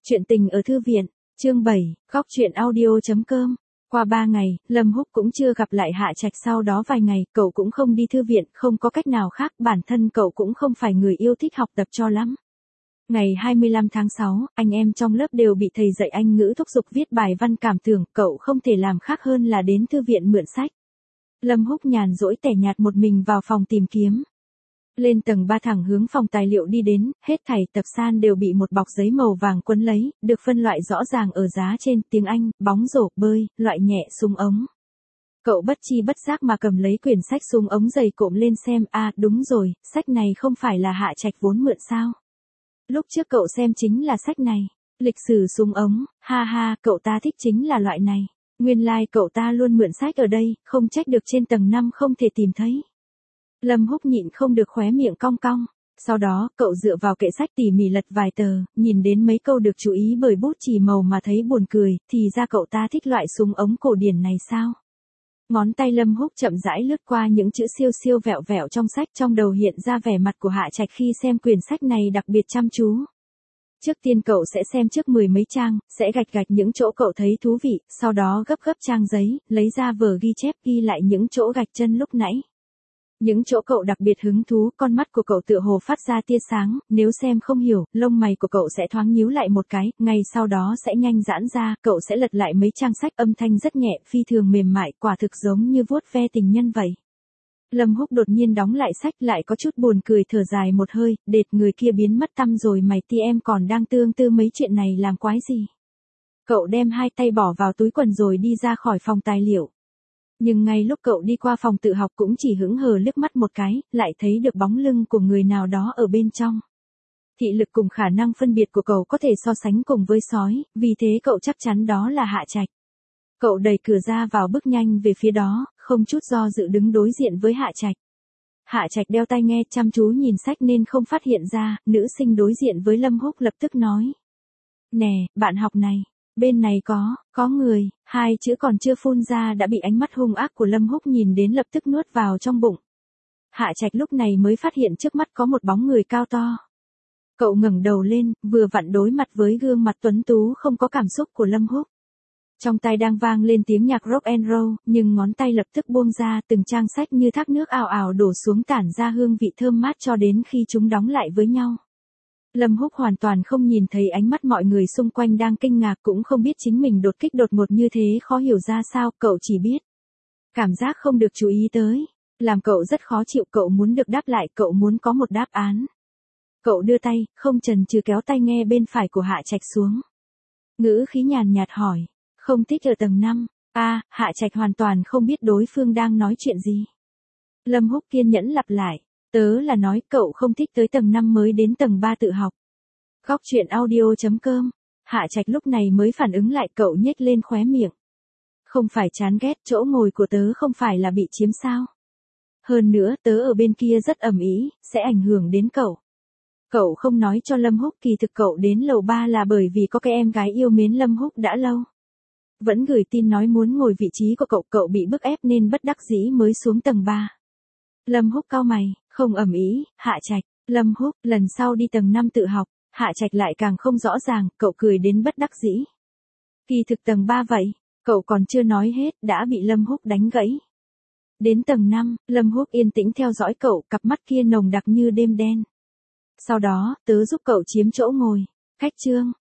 Chuyện tình ở thư viện, chương 7, góc truyện audio.com. Qua 3 ngày, Lâm Húc cũng chưa gặp lại Hạ Trạch, sau đó vài ngày, cậu cũng không đi thư viện, không có cách nào khác, bản thân cậu cũng không phải người yêu thích học tập cho lắm. Ngày 25 tháng 6, anh em trong lớp đều bị thầy dạy Anh ngữ thúc giục viết bài văn cảm tưởng, cậu không thể làm khác hơn là đến thư viện mượn sách. Lâm Húc nhàn rỗi tẻ nhạt một mình vào phòng tìm kiếm. Lên tầng 3 thẳng hướng phòng tài liệu đi đến, hết thảy tập san đều bị một bọc giấy màu vàng quấn lấy, được phân loại rõ ràng ở giá trên, tiếng Anh, bóng rổ, bơi, loại nhẹ, súng ống. Cậu bất chi bất giác mà cầm lấy quyển sách súng ống dày cộm lên xem, đúng rồi, sách này không phải là Hạ Trạch vốn mượn sao? Lúc trước cậu xem chính là sách này, lịch sử súng ống, ha ha, cậu ta thích chính là loại này. Nguyên lai cậu ta luôn mượn sách ở đây, không trách được trên tầng 5 không thể tìm thấy. Lâm Húc nhịn không được khóe miệng cong cong. Sau đó, cậu dựa vào kệ sách tỉ mỉ lật vài tờ, nhìn đến mấy câu được chú ý bởi bút chì màu mà thấy buồn cười, thì ra cậu ta thích loại súng ống cổ điển này sao? Ngón tay Lâm Húc chậm rãi lướt qua những chữ siêu siêu vẹo vẹo trong sách, trong đầu hiện ra vẻ mặt của Hạ Trạch khi xem quyển sách này đặc biệt chăm chú. Trước tiên cậu sẽ xem trước 10 mấy trang, sẽ gạch gạch những chỗ cậu thấy thú vị, sau đó gấp gấp trang giấy, lấy ra vở ghi chép ghi lại những chỗ gạch chân lúc nãy. Những chỗ cậu đặc biệt hứng thú, con mắt của cậu tựa hồ phát ra tia sáng, nếu xem không hiểu, lông mày của cậu sẽ thoáng nhíu lại một cái, ngay sau đó sẽ nhanh giãn ra, cậu sẽ lật lại mấy trang sách, âm thanh rất nhẹ, phi thường mềm mại, quả thực giống như vuốt ve tình nhân vậy. Lâm Húc đột nhiên đóng lại sách, lại có chút buồn cười, thở dài một hơi, đệt, người kia biến mất tăm rồi mày, ti em còn đang tương tư mấy chuyện này làm quái gì. Cậu đem hai tay bỏ vào túi quần rồi đi ra khỏi phòng tài liệu. Nhưng ngay lúc cậu đi qua phòng tự học cũng chỉ hững hờ liếc mắt một cái, lại thấy được bóng lưng của người nào đó ở bên trong. Thị lực cùng khả năng phân biệt của cậu có thể so sánh cùng với sói, vì thế cậu chắc chắn đó là Hạ Trạch. Cậu đẩy cửa ra vào bước nhanh về phía đó, không chút do dự đứng đối diện với Hạ Trạch. Hạ Trạch đeo tai nghe chăm chú nhìn sách nên không phát hiện ra, nữ sinh đối diện với Lâm Húc lập tức nói. Nè, bạn học này. Bên này có người, hai chữ còn chưa phun ra đã bị ánh mắt hung ác của Lâm Húc nhìn đến lập tức nuốt vào trong bụng. Hạ Trạch lúc này mới phát hiện trước mắt có một bóng người cao to. Cậu ngẩng đầu lên, vừa vặn đối mặt với gương mặt tuấn tú không có cảm xúc của Lâm Húc. Trong tai đang vang lên tiếng nhạc rock and roll, nhưng ngón tay lập tức buông ra, từng trang sách như thác nước ào ào đổ xuống tản ra hương vị thơm mát cho đến khi chúng đóng lại với nhau. Lâm Húc hoàn toàn không nhìn thấy ánh mắt mọi người xung quanh đang kinh ngạc, cũng không biết chính mình đột kích đột ngột như thế khó hiểu ra sao, cậu chỉ biết. Cảm giác không được chú ý tới, làm cậu rất khó chịu, cậu muốn được đáp lại, cậu muốn có một đáp án. Cậu đưa tay, không chần chừ kéo tai nghe bên phải của Hạ Trạch xuống. Ngữ khí nhàn nhạt hỏi, không thích ở tầng 5, Hạ Trạch hoàn toàn không biết đối phương đang nói chuyện gì. Lâm Húc kiên nhẫn lặp lại. Tớ là nói cậu không thích tới tầng 5 mới đến tầng 3 tự học. Góc truyện audio.com. Hạ Trạch lúc này mới phản ứng lại, cậu nhếch lên khóe miệng. Không phải chán ghét, chỗ ngồi của tớ không phải là bị chiếm sao. Hơn nữa tớ ở bên kia rất ầm ĩ, sẽ ảnh hưởng đến cậu. Cậu không nói cho Lâm Húc kỳ thực cậu đến lầu 3 là bởi vì có cái em gái yêu mến Lâm Húc đã lâu. Vẫn gửi tin nói muốn ngồi vị trí của cậu bị bức ép nên bất đắc dĩ mới xuống tầng 3. Lâm Húc cau mày, không ầm ĩ, Hạ Trạch, Lâm Húc, lần sau đi tầng 5 tự học, Hạ Trạch lại càng không rõ ràng, cậu cười đến bất đắc dĩ. Kỳ thực tầng 3 vậy, cậu còn chưa nói hết, đã bị Lâm Húc đánh gãy. Đến tầng 5, Lâm Húc yên tĩnh theo dõi cậu, cặp mắt kia nồng đặc như đêm đen. Sau đó, tớ giúp cậu chiếm chỗ ngồi. Khách trương,